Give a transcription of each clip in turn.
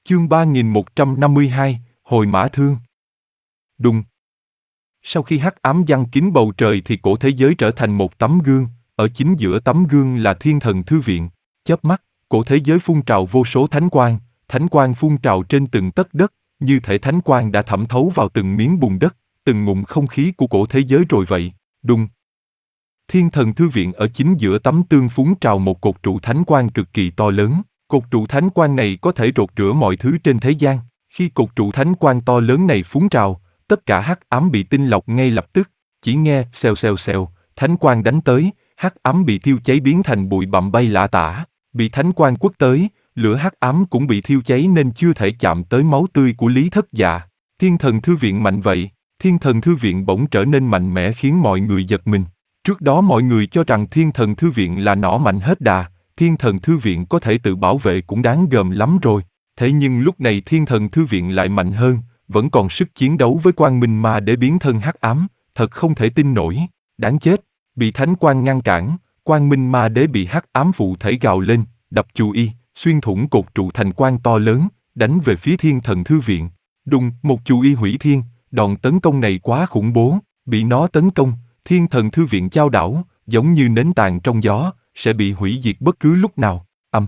Chương 3152, Hồi Mã Thương. Đùng. Sau khi hắc ám giăng kín bầu trời thì cổ thế giới trở thành một tấm gương, ở chính giữa tấm gương là Thiên Thần Thư Viện. Chớp mắt, cổ thế giới phun trào vô số thánh quang phun trào trên từng tấc đất, như thể thánh quang đã thẩm thấu vào từng miếng bùn đất, từng ngụm không khí của cổ thế giới rồi vậy. Đùng. Thiên Thần Thư Viện ở chính giữa tấm tương phun trào một cột trụ thánh quang cực kỳ to lớn. Cột trụ thánh quang này có thể rột rửa mọi thứ trên thế gian. Khi cột trụ thánh quang to lớn này phun trào, tất cả hắc ám bị tinh lọc ngay lập tức. Chỉ nghe xèo xèo xèo, thánh quang đánh tới, hắc ám bị thiêu cháy biến thành bụi bặm bay lả tả. Bị thánh quang quất tới, lửa hắc ám cũng bị thiêu cháy nên chưa thể chạm tới máu tươi của Lý Thất Dạ. Thiên Thần Thư Viện mạnh vậy. Thiên Thần Thư Viện bỗng trở nên mạnh mẽ khiến mọi người giật mình. Trước đó mọi người cho rằng Thiên Thần Thư Viện là nỏ mạnh hết đà. Thiên Thần Thư Viện có thể tự bảo vệ cũng đáng gờm lắm rồi. Thế nhưng lúc này Thiên Thần Thư Viện lại mạnh hơn, vẫn còn sức chiến đấu với Quang Minh Ma để biến thân hắc ám, thật không thể tin nổi. Đáng chết, bị thánh quang ngăn cản, Quang Minh Ma Đế bị hắc ám phụ thể gào lên, đập chù y, xuyên thủng cột trụ thành quang to lớn, đánh về phía Thiên Thần Thư Viện. Đùng, một chù y hủy thiên, đòn tấn công này quá khủng bố, bị nó tấn công, Thiên Thần Thư Viện chao đảo, giống như nến tàn trong gió, sẽ bị hủy diệt bất cứ lúc nào.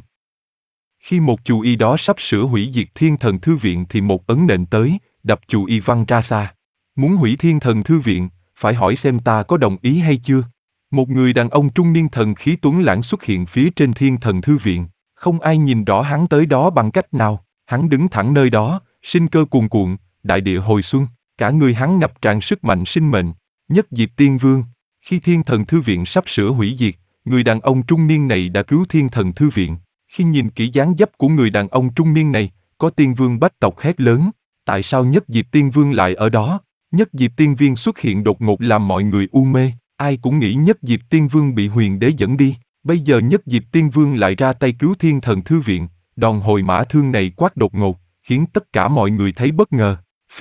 Khi một chù y đó sắp sửa hủy diệt Thiên Thần Thư Viện thì một ấn nện tới, đập chù y văng ra xa. Muốn hủy Thiên Thần Thư Viện, phải hỏi xem ta có đồng ý hay chưa. Một người đàn ông trung niên thần khí tuấn lãng xuất hiện phía trên Thiên Thần Thư Viện. Không ai nhìn rõ hắn tới đó bằng cách nào. Hắn đứng thẳng nơi đó, sinh cơ cuồn cuộn, đại địa hồi xuân. Cả người hắn ngập tràn sức mạnh sinh mệnh. Nhất Diệp Tiên Vương. Khi Thiên Thần Thư Viện sắp sửa hủy diệt, người đàn ông trung niên này đã cứu Thiên Thần Thư Viện. Khi nhìn kỹ dáng dấp của người đàn ông trung niên này, có Tiên Vương Bách tộc hét lớn, tại sao Nhất Diệp Tiên Vương lại ở đó? Nhất Diệp Tiên Vương xuất hiện đột ngột làm mọi người u mê, ai cũng nghĩ Nhất Diệp Tiên Vương bị Huyền Đế dẫn đi. Bây giờ Nhất Diệp Tiên Vương lại ra tay cứu Thiên Thần Thư Viện, đòn hồi mã thương này quát đột ngột, khiến tất cả mọi người thấy bất ngờ.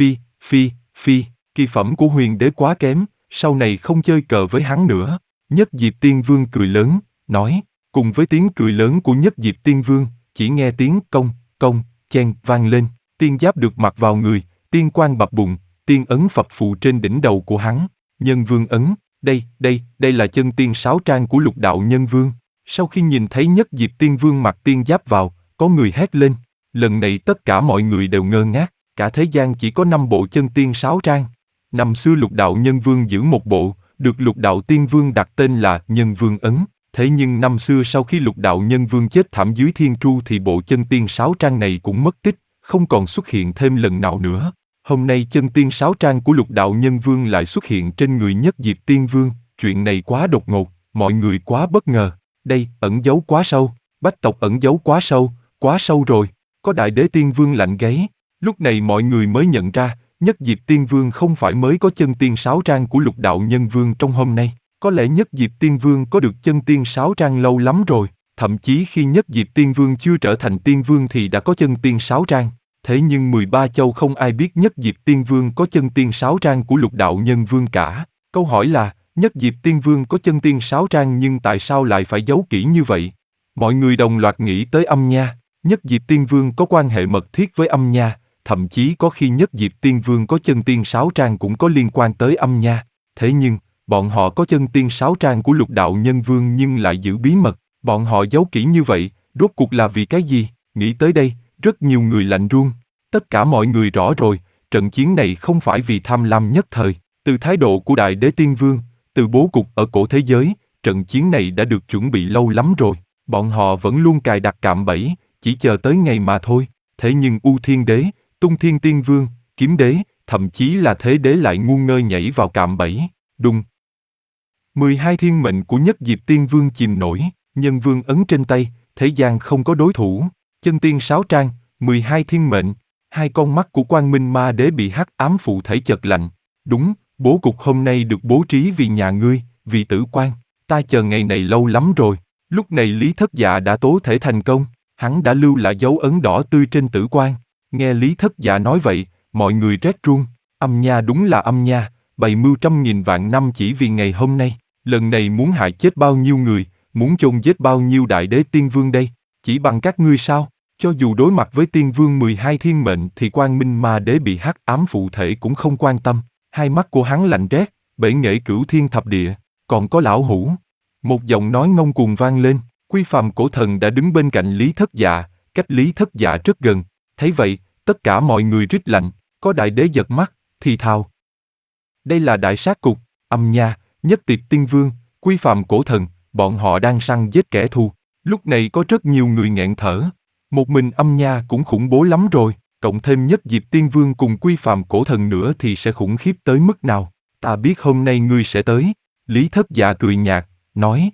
Phi, kỳ phẩm của Huyền Đế quá kém, sau này không chơi cờ với hắn nữa. Nhất Diệp Tiên Vương cười lớn, nói. Cùng với tiếng cười lớn của Nhất Diệp Tiên Vương, chỉ nghe tiếng công, chen vang lên, tiên giáp được mặc vào người, tiên quang bập bùng, tiên ấn phập phù trên đỉnh đầu của hắn. Nhân Vương ấn, đây là chân tiên sáo trang của Lục Đạo Nhân Vương. Sau khi nhìn thấy Nhất Diệp Tiên Vương mặc tiên giáp vào, có người hét lên. Lần này tất cả mọi người đều ngơ ngác, cả thế gian chỉ có 5 bộ chân tiên sáo trang. Năm xưa Lục Đạo Nhân Vương giữ một bộ, được Lục Đạo Tiên Vương đặt tên là Nhân Vương ấn. Thế nhưng năm xưa sau khi Lục Đạo Nhân Vương chết thảm dưới thiên tru thì bộ chân tiên sáo trang này cũng mất tích, không còn xuất hiện thêm lần nào nữa. Hôm nay chân tiên sáo trang của Lục Đạo Nhân Vương lại xuất hiện trên người Nhất Diệp Tiên Vương, chuyện này quá đột ngột, mọi người quá bất ngờ. Đây, ẩn giấu quá sâu, Bách tộc ẩn giấu quá sâu rồi, có Đại Đế Tiên Vương lạnh gáy. Lúc này mọi người mới nhận ra, Nhất Diệp Tiên Vương không phải mới có chân tiên sáo trang của Lục Đạo Nhân Vương trong hôm nay. Có lẽ Nhất Diệp Tiên Vương có được chân tiên sáo trang lâu lắm rồi, thậm chí khi Nhất Diệp Tiên Vương chưa trở thành Tiên Vương thì đã có chân tiên sáo trang. Thế nhưng 13 châu không ai biết Nhất Diệp Tiên Vương có chân tiên sáo trang của Lục Đạo Nhân Vương cả. Câu hỏi là, Nhất Diệp Tiên Vương có chân tiên sáo trang nhưng tại sao lại phải giấu kỹ như vậy? Mọi người đồng loạt nghĩ tới Âm Nha. Nhất Diệp Tiên Vương có quan hệ mật thiết với Âm Nha, thậm chí có khi Nhất Diệp Tiên Vương có chân tiên sáo trang cũng có liên quan tới Âm Nha. Thế nhưng, bọn họ có chân tiên sáo trang của Lục Đạo Nhân Vương nhưng lại giữ bí mật, bọn họ giấu kỹ như vậy, rốt cuộc là vì cái gì? Nghĩ tới đây, rất nhiều người lạnh run. Tất cả mọi người rõ rồi, trận chiến này không phải vì tham lam nhất thời. Từ thái độ của Đại Đế Tiên Vương, từ bố cục ở cổ thế giới, trận chiến này đã được chuẩn bị lâu lắm rồi. Bọn họ vẫn luôn cài đặt cạm bẫy, chỉ chờ tới ngày mà thôi. Thế nhưng U Thiên Đế, Tung Thiên Tiên Vương, Kiếm Đế, thậm chí là Thế Đế lại ngu ngơ nhảy vào cạm bẫy. Đùng. 12 thiên mệnh của Nhất Diệp Tiên Vương chìm nổi, Nhân Vương ấn trên tay, thế gian không có đối thủ. Chân tiên sáo trang, 12 thiên mệnh, hai con mắt của Quang Minh Ma Đế bị hắc ám phụ thể chợt lạnh. Đúng, bố cục hôm nay được bố trí vì nhà ngươi, vì Tử Quan. Ta chờ ngày này lâu lắm rồi. Lúc này Lý Thất Dạ đã tố thể thành công, hắn đã lưu lại dấu ấn đỏ tươi trên Tử Quan. Nghe Lý Thất Dạ nói vậy, mọi người rét run. Âm Nha đúng là Âm Nha, bày mưu trăm nghìn vạn năm chỉ vì ngày hôm nay. Lần này muốn hại chết bao nhiêu người, muốn chôn giết bao nhiêu Đại Đế Tiên Vương đây, chỉ bằng các ngươi sao? Cho dù đối mặt với tiên vương 12 thiên mệnh thì Quang Minh Ma Đế bị hắc ám phụ thể cũng không quan tâm, hai mắt của hắn lạnh rét, bể nghệ cửu thiên thập địa, còn có lão hủ. Một giọng nói ngông cuồng vang lên, Quy Phàm cổ thần đã đứng bên cạnh Lý Thất Dạ, cách Lý Thất Dạ rất gần, thấy vậy, tất cả mọi người rít lạnh, có đại đế giật mắt, thì thào. Đây là đại sát cục, Âm Nha, Nhất Tiệp Tiên Vương, Quy Phàm cổ thần, bọn họ đang săn giết kẻ thù. Lúc này có rất nhiều người nghẹn thở. Một mình Âm Nha cũng khủng bố lắm rồi, cộng thêm Nhất Diệp Tiên Vương cùng Quy Phàm cổ thần nữa thì sẽ khủng khiếp tới mức nào. Ta biết hôm nay ngươi sẽ tới. Lý Thất Dạ cười nhạt, nói.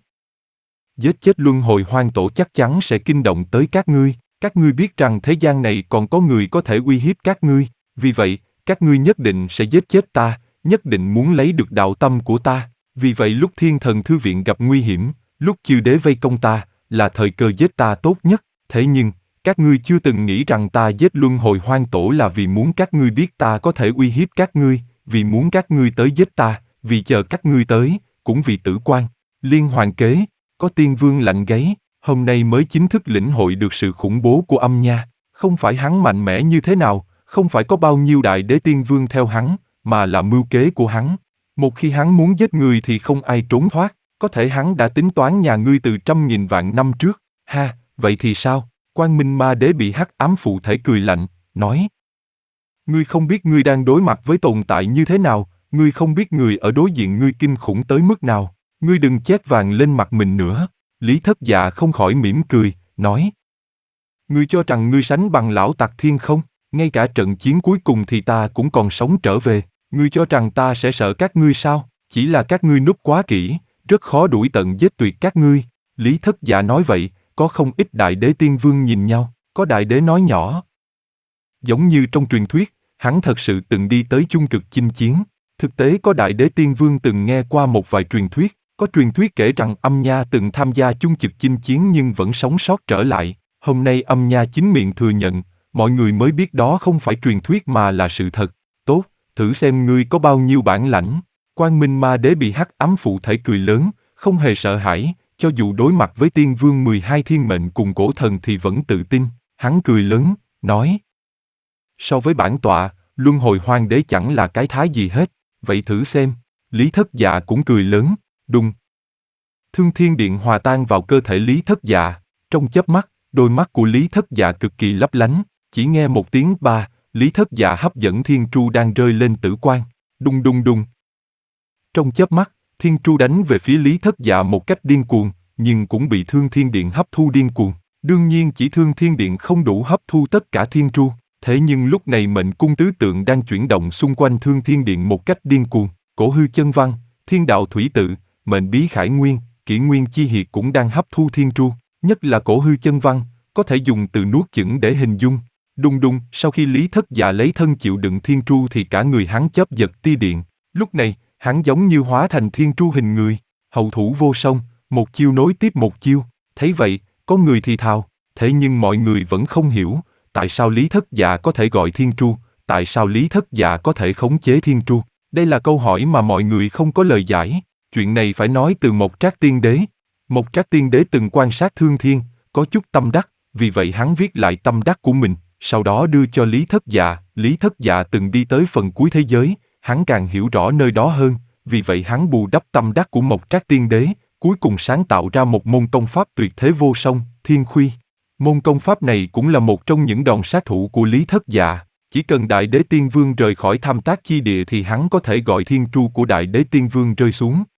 Giết chết luân hồi hoang tổ chắc chắn sẽ kinh động tới các ngươi. Các ngươi biết rằng thế gian này còn có người có thể uy hiếp các ngươi. Vì vậy, các ngươi nhất định sẽ giết chết ta, nhất định muốn lấy được đạo tâm của ta. Vì vậy lúc Thiên Thần Thư Viện gặp nguy hiểm, lúc chư đế vây công ta, là thời cơ giết ta tốt nhất. Thế nhưng, các ngươi chưa từng nghĩ rằng ta giết luân hồi hoang tổ là vì muốn các ngươi biết ta có thể uy hiếp các ngươi, vì muốn các ngươi tới giết ta, vì chờ các ngươi tới, cũng vì tử quan. Liên hoàn kế, có tiên vương lạnh gáy, hôm nay mới chính thức lĩnh hội được sự khủng bố của Âm Nha. Không phải hắn mạnh mẽ như thế nào, không phải có bao nhiêu đại đế tiên vương theo hắn, mà là mưu kế của hắn. Một khi hắn muốn giết người thì không ai trốn thoát, có thể hắn đã tính toán nhà ngươi từ 100.000 vạn năm trước. Ha, vậy thì sao? Quang Minh Ma Đế bị hắc ám phụ thể cười lạnh, nói. Ngươi không biết ngươi đang đối mặt với tồn tại như thế nào, ngươi không biết người ở đối diện ngươi kinh khủng tới mức nào, ngươi đừng chét vàng lên mặt mình nữa. Lý Thất Dạ không khỏi mỉm cười, nói. Ngươi cho rằng ngươi sánh bằng lão Tặc Thiên không? Ngay cả trận chiến cuối cùng thì ta cũng còn sống trở về, ngươi cho rằng ta sẽ sợ các ngươi sao? Chỉ là các ngươi núp quá kỹ, rất khó đuổi tận giết tuyệt các ngươi. Lý Thất Dạ nói vậy, có không ít đại đế tiên vương nhìn nhau, có đại đế nói nhỏ. Giống như trong truyền thuyết, hắn thật sự từng đi tới chung cực chinh chiến. Thực tế có đại đế tiên vương từng nghe qua một vài truyền thuyết, có truyền thuyết kể rằng Âm Nha từng tham gia chung cực chinh chiến nhưng vẫn sống sót trở lại. Hôm nay Âm Nha chính miệng thừa nhận, mọi người mới biết đó không phải truyền thuyết mà là sự thật. Tốt, thử xem ngươi có bao nhiêu bản lãnh. Quang Minh Ma Đế bị hắc ám phụ thể cười lớn, không hề sợ hãi, cho dù đối mặt với tiên vương 12 thiên mệnh cùng cổ thần thì vẫn tự tin. Hắn cười lớn, nói. So với bản tọa, luân hồi hoang đế chẳng là cái thá gì hết, vậy thử xem. Lý Thất Dạ cũng cười lớn, đùng. Thương Thiên Điện hòa tan vào cơ thể Lý Thất Dạ, trong chớp mắt, đôi mắt của Lý Thất Dạ cực kỳ lấp lánh, chỉ nghe một tiếng ba, Lý Thất Dạ hấp dẫn thiên tru đang rơi lên tử quan, đùng đùng đùng. Trong chớp mắt, thiên tru đánh về phía Lý Thất Dạ một cách điên cuồng, nhưng cũng bị Thương Thiên Điện hấp thu điên cuồng. Đương nhiên chỉ Thương Thiên Điện không đủ hấp thu tất cả thiên tru, thế nhưng lúc này mệnh cung tứ tượng đang chuyển động xung quanh Thương Thiên Điện một cách điên cuồng. Cổ hư chân văn, thiên đạo thủy tự, mệnh bí khải nguyên, kỷ nguyên chi hiệt cũng đang hấp thu thiên tru, nhất là cổ hư chân văn, có thể dùng từ nuốt chửng để hình dung. Đùng đùng, sau khi Lý Thất Dạ lấy thân chịu đựng thiên tru thì cả người hắn chớp giật tia điện. Lúc này, hắn giống như hóa thành thiên tru hình người, hậu thủ vô song, một chiêu nối tiếp một chiêu. Thấy vậy, có người thì thào, thế nhưng mọi người vẫn không hiểu, tại sao Lý Thất Dạ có thể gọi thiên tru, tại sao Lý Thất Dạ có thể khống chế thiên tru. Đây là câu hỏi mà mọi người không có lời giải. Chuyện này phải nói từ Mộc Trác Tiên Đế. Mộc Trác Tiên Đế từng quan sát thương thiên, có chút tâm đắc, vì vậy hắn viết lại tâm đắc của mình, sau đó đưa cho Lý Thất Dạ. Lý Thất Dạ từng đi tới phần cuối thế giới, hắn càng hiểu rõ nơi đó hơn, vì vậy hắn bù đắp tâm đắc của Mộc Trác Tiên Đế, cuối cùng sáng tạo ra một môn công pháp tuyệt thế vô song, Thiên Khuy. Môn công pháp này cũng là một trong những đòn sát thủ của Lý Thất Dạ. Chỉ cần Đại Đế Tiên Vương rời khỏi Tham Tác Chi Địa thì hắn có thể gọi thiên tru của Đại Đế Tiên Vương rơi xuống.